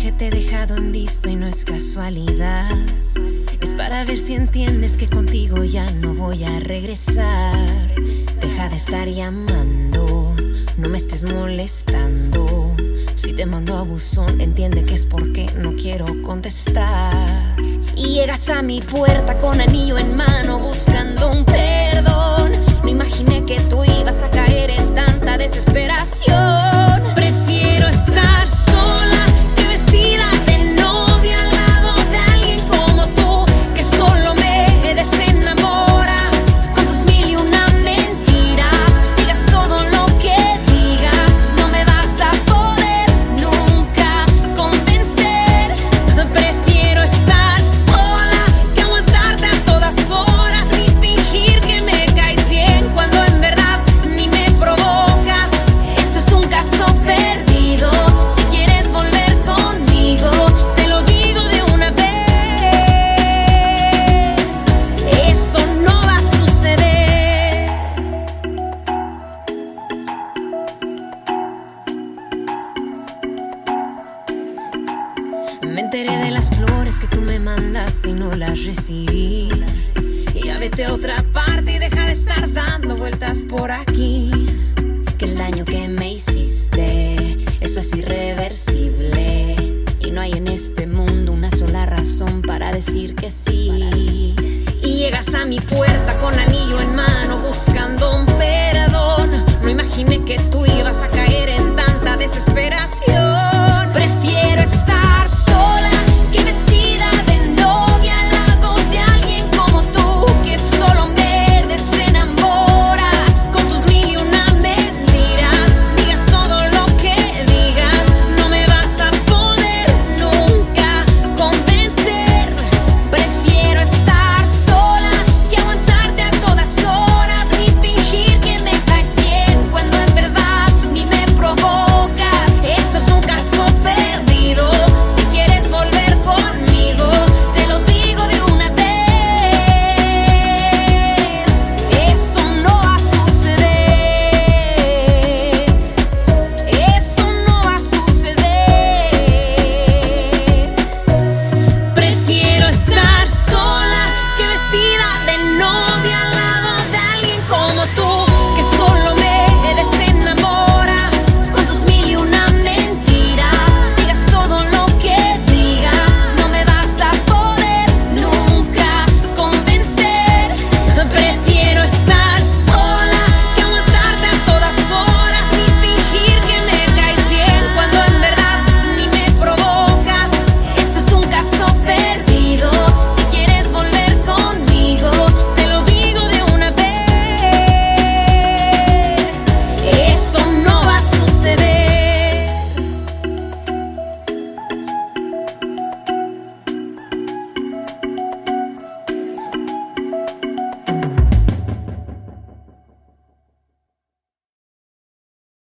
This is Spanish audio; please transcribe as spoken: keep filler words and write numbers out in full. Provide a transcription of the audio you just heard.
mensaje te he dejado en visto y no es casualidad. Es para ver si entiendes que contigo ya no voy a regresar. Deja de estar llamando, no me estés molestando. Si te mando a buzón, entiende que es porque no quiero contestar. Y llegas a mi puerta con anillo en mano buscando un perdón. No imaginé que tú ibas a caer en tanta desesperación. Prefiero estar sola que vestida de novia al lado de alguien como tú, que solo me desenamora con tus mil y una mentiras. Digas todo lo que digas, no me vas a poder nunca convencer. Prefiero estar sola que aguantarte a todas horas y fingir que me caes bien cuando en verdad ni me provocas. Esto es un caso perdido. Si quieres volver conmigo, te lo digo de una vez. Eso no va a suceder. Me enteré de las flores que tú me mandaste y no las recibí. Y ya vete a otra parte y deja de estar dando vueltas por aquí. Que el daño que me hiciste, eso es irreversible. Y no hay en este mundo una sola razón para decir que sí. Y llegas a mi puerta con anillo en mano buscando un perdón. No imaginé que tú ibas a caer en tanta desesperación.